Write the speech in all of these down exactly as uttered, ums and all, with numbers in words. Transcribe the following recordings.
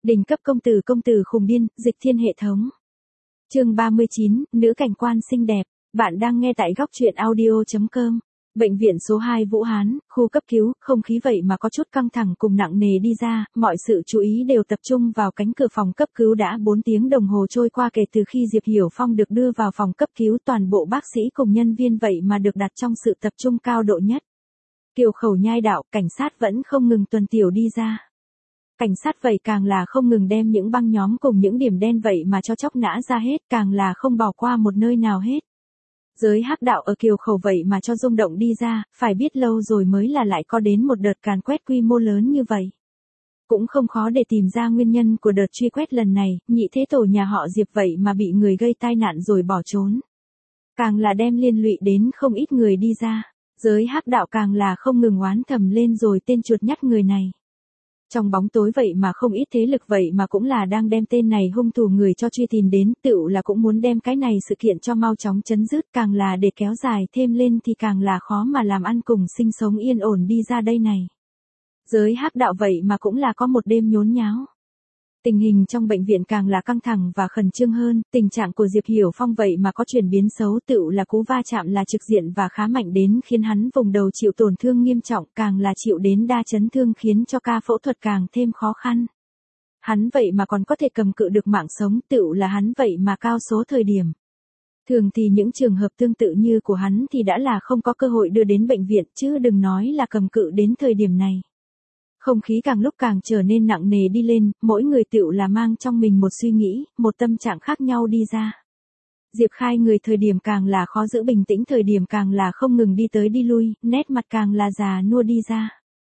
Đỉnh cấp công tử công tử khùng điên, dịch thiên hệ thống. Chương ba mươi chín, nữ cảnh quan xinh đẹp. Bạn đang nghe tại góc truyện audio chấm com. Bệnh viện số hai Vũ Hán, khu cấp cứu, không khí vậy mà có chút căng thẳng cùng nặng nề đi ra, mọi sự chú ý đều tập trung vào cánh cửa phòng cấp cứu. Đã bốn tiếng đồng hồ trôi qua kể từ khi Diệp Hiểu Phong được đưa vào phòng cấp cứu, toàn bộ bác sĩ cùng nhân viên vậy mà được đặt trong sự tập trung cao độ nhất. Kiều khẩu nhai đạo, cảnh sát vẫn không ngừng tuần tiểu đi ra. Cảnh sát vậy càng là không ngừng đem những băng nhóm cùng những điểm đen vậy mà cho chóc nã ra hết, càng là không bỏ qua một nơi nào hết. Giới hắc đạo ở Kiều khẩu vậy mà cho rung động đi ra, phải biết lâu rồi mới là lại có đến một đợt càn quét quy mô lớn như vậy. Cũng không khó để tìm ra nguyên nhân của đợt truy quét lần này, nhị thế tổ nhà họ Diệp vậy mà bị người gây tai nạn rồi bỏ trốn. Càng là đem liên lụy đến không ít người đi ra, giới hắc đạo càng là không ngừng oán thầm lên rồi tên chuột nhắt người này. Trong bóng tối vậy mà không ít thế lực vậy mà cũng là đang đem tên này hung thủ người cho truy tìm đến, tựu là cũng muốn đem cái này sự kiện cho mau chóng chấm dứt, càng là để kéo dài thêm lên thì càng là khó mà làm ăn cùng sinh sống yên ổn đi ra đây này. Giới hắc đạo vậy mà cũng là có một đêm nhốn nháo. Tình hình trong bệnh viện càng là căng thẳng và khẩn trương hơn, tình trạng của Diệp Hiểu Phong vậy mà có chuyển biến xấu, tựu là cú va chạm là trực diện và khá mạnh đến khiến hắn vùng đầu chịu tổn thương nghiêm trọng, càng là chịu đến đa chấn thương khiến cho ca phẫu thuật càng thêm khó khăn. Hắn vậy mà còn có thể cầm cự được mạng sống, tựu là hắn vậy mà cao số thời điểm. Thường thì những trường hợp tương tự như của hắn thì đã là không có cơ hội đưa đến bệnh viện, chứ đừng nói là cầm cự đến thời điểm này. Không khí càng lúc càng trở nên nặng nề đi lên, mỗi người tựu là mang trong mình một suy nghĩ, một tâm trạng khác nhau đi ra. Diệp Khai người thời điểm càng là khó giữ bình tĩnh, thời điểm càng là không ngừng đi tới đi lui, nét mặt càng là già nua đi ra.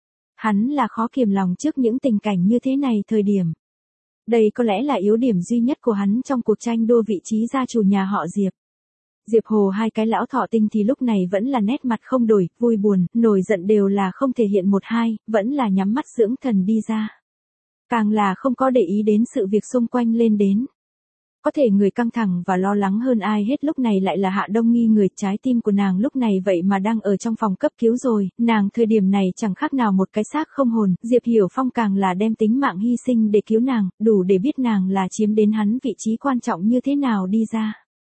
Hắn là khó kiềm lòng trước những tình cảnh như thế này thời điểm. Đây có lẽ là yếu điểm duy nhất của hắn trong cuộc tranh đua vị trí gia chủ nhà họ Diệp. Diệp Hồ hai cái lão thọ tinh thì lúc này vẫn là nét mặt không đổi, vui buồn, nổi giận đều là không thể hiện một hai, vẫn là nhắm mắt dưỡng thần đi ra. Càng là không có để ý đến sự việc xung quanh lên đến. Có thể người căng thẳng và lo lắng hơn ai hết lúc này lại là Hạ Đông Nghi, người trái tim của nàng lúc này vậy mà đang ở trong phòng cấp cứu rồi, nàng thời điểm này chẳng khác nào một cái xác không hồn, Diệp Hiểu Phong càng là đem tính mạng hy sinh để cứu nàng, đủ để biết nàng là chiếm đến hắn vị trí quan trọng như thế nào đi ra.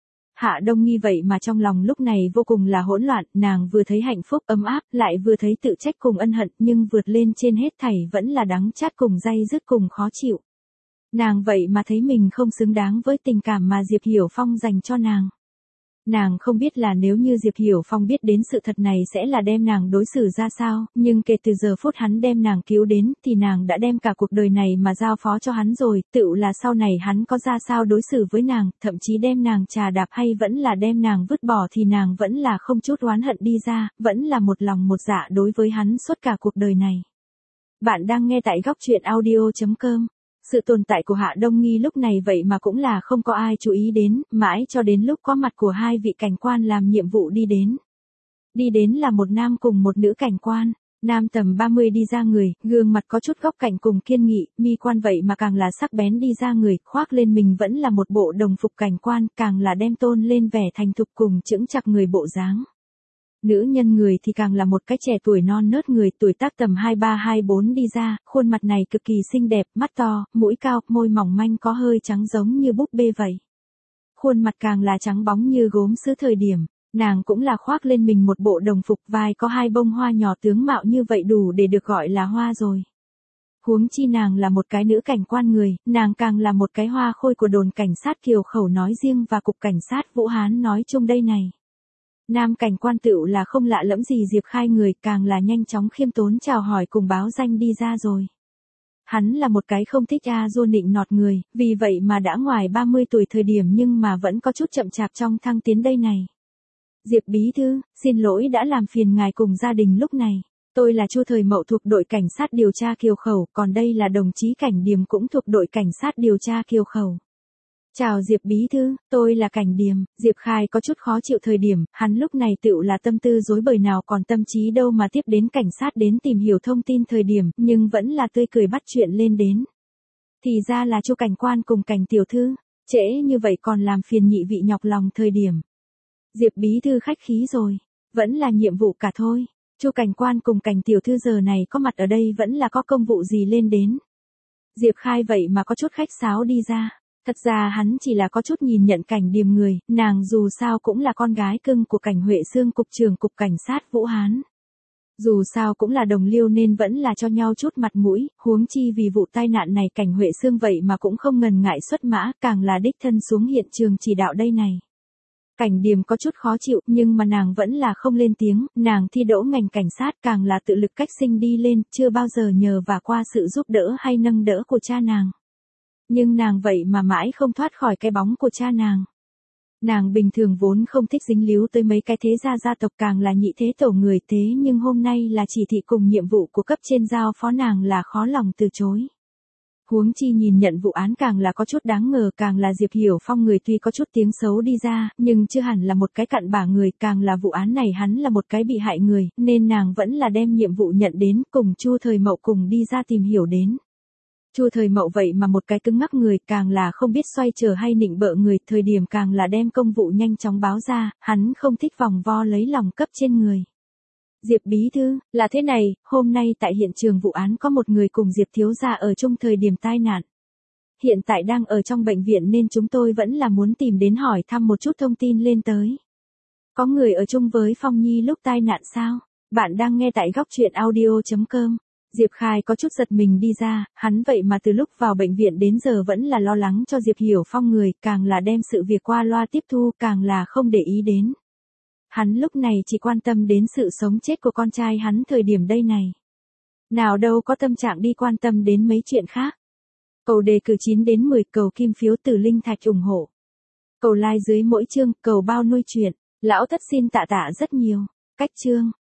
Hạ Đông Nghi vậy mà trong lòng lúc này vô cùng là hỗn loạn, nàng vừa thấy hạnh phúc ấm áp, lại vừa thấy tự trách cùng ân hận, nhưng vượt lên trên hết thảy vẫn là đắng chát cùng day dứt cùng khó chịu. Nàng vậy mà thấy mình không xứng đáng với tình cảm mà Diệp Hiểu Phong dành cho nàng. Nàng không biết là nếu như Diệp Hiểu Phong biết đến sự thật này sẽ là đem nàng đối xử ra sao, nhưng kể từ giờ phút hắn đem nàng cứu đến thì nàng đã đem cả cuộc đời này mà giao phó cho hắn rồi, tựu là sau này hắn có ra sao đối xử với nàng, thậm chí đem nàng trà đạp hay vẫn là đem nàng vứt bỏ thì nàng vẫn là không chút oán hận đi ra, vẫn là một lòng một dạ đối với hắn suốt cả cuộc đời này. Bạn đang nghe tại góc truyện audio chấm com. Sự tồn tại của Hạ Đông Nghi lúc này vậy mà cũng là không có ai chú ý đến, mãi cho đến lúc có mặt của hai vị cảnh quan làm nhiệm vụ đi đến. Đi đến là một nam cùng một nữ cảnh quan, nam tầm ba mươi đi ra người, gương mặt có chút góc cạnh cùng kiên nghị, mi quan vậy mà càng là sắc bén đi ra người, khoác lên mình vẫn là một bộ đồng phục cảnh quan, càng là đem tôn lên vẻ thành thục cùng chững chạc người bộ dáng. Nữ nhân người thì càng là một cái trẻ tuổi non nớt người, tuổi tác tầm hai ba hai bốn đi ra, khuôn mặt này cực kỳ xinh đẹp, mắt to, mũi cao, môi mỏng manh có hơi trắng giống như búp bê vậy. Khuôn mặt càng là trắng bóng như gốm sứ thời điểm, nàng cũng là khoác lên mình một bộ đồng phục, vai có hai bông hoa nhỏ tướng mạo như vậy đủ để được gọi là hoa rồi. Huống chi nàng là một cái nữ cảnh quan người, nàng càng là một cái hoa khôi của đồn cảnh sát Kiều khẩu nói riêng và cục cảnh sát Vũ Hán nói chung đây này. Nam cảnh quan tựu là không lạ lẫm gì Diệp Khai người, càng là nhanh chóng khiêm tốn chào hỏi cùng báo danh đi ra rồi. Hắn là một cái không thích a dô nịnh nọt người, vì vậy mà đã ngoài ba mươi tuổi thời điểm nhưng mà vẫn có chút chậm chạp trong thăng tiến đây này. Diệp bí thư, xin lỗi đã làm phiền ngài cùng gia đình lúc này. Tôi là Chu Thời Mậu thuộc đội cảnh sát điều tra Kiều khẩu, còn đây là đồng chí Cảnh Điềm cũng thuộc đội cảnh sát điều tra Kiều khẩu. Chào Diệp bí thư, tôi là Cảnh Điềm. Diệp Khai có chút khó chịu thời điểm, hắn lúc này tựu là tâm tư rối bời nào còn tâm trí đâu mà tiếp đến cảnh sát đến tìm hiểu thông tin thời điểm, nhưng vẫn là tươi cười bắt chuyện lên đến. Thì ra là Chu cảnh quan cùng Cảnh tiểu thư, trễ như vậy còn làm phiền nhị vị nhọc lòng thời điểm. Diệp bí thư khách khí rồi, vẫn là nhiệm vụ cả thôi. Chu cảnh quan cùng Cảnh tiểu thư giờ này có mặt ở đây vẫn là có công vụ gì lên đến. Diệp Khai vậy mà có chút khách sáo đi ra. Thật ra hắn chỉ là có chút nhìn nhận Cảnh Điềm người, nàng dù sao cũng là con gái cưng của Cảnh Huệ Sương cục trưởng cục cảnh sát Vũ Hán. Dù sao cũng là đồng liêu nên vẫn là cho nhau chút mặt mũi, huống chi vì vụ tai nạn này Cảnh Huệ Sương vậy mà cũng không ngần ngại xuất mã, càng là đích thân xuống hiện trường chỉ đạo đây này. Cảnh Điềm có chút khó chịu, nhưng mà nàng vẫn là không lên tiếng, nàng thi đỗ ngành cảnh sát càng là tự lực cách sinh đi lên, chưa bao giờ nhờ và qua sự giúp đỡ hay nâng đỡ của cha nàng. Nhưng nàng vậy mà mãi không thoát khỏi cái bóng của cha nàng. Nàng bình thường vốn không thích dính líu tới mấy cái thế gia gia tộc càng là nhị thế tổ người thế nhưng hôm nay là chỉ thị cùng nhiệm vụ của cấp trên giao phó nàng là khó lòng từ chối. Huống chi nhìn nhận vụ án càng là có chút đáng ngờ càng là Diệp Hiểu Phong người tuy có chút tiếng xấu đi ra nhưng chưa hẳn là một cái cặn bã người càng là vụ án này hắn là một cái bị hại người nên nàng vẫn là đem nhiệm vụ nhận đến cùng Chu Thời Mậu cùng đi ra tìm hiểu đến. Chu Thời Mậu vậy mà một cái cứng ngắc người càng là không biết xoay trở hay nịnh bợ người thời điểm càng là đem công vụ nhanh chóng báo ra, hắn không thích vòng vo lấy lòng cấp trên người. Diệp bí thư, là thế này, hôm nay tại hiện trường vụ án có một người cùng Diệp thiếu gia ở chung thời điểm tai nạn. Hiện tại đang ở trong bệnh viện nên chúng tôi vẫn là muốn tìm đến hỏi thăm một chút thông tin lên tới. Có người ở chung với Phong Nhi lúc tai nạn sao? Bạn đang nghe tại góc truyện audio chấm com. Diệp Khai có chút giật mình đi ra, hắn vậy mà từ lúc vào bệnh viện đến giờ vẫn là lo lắng cho Diệp Hiểu Phong người, càng là đem sự việc qua loa tiếp thu, càng là không để ý đến. Hắn lúc này chỉ quan tâm đến sự sống chết của con trai hắn thời điểm đây này. Nào đâu có tâm trạng đi quan tâm đến mấy chuyện khác. Cầu đề cử chín đến mười, cầu kim phiếu từ linh thạch ủng hộ. Cầu like dưới mỗi chương, cầu bao nuôi chuyện. Lão thất xin tạ tạ rất nhiều. Cách chương.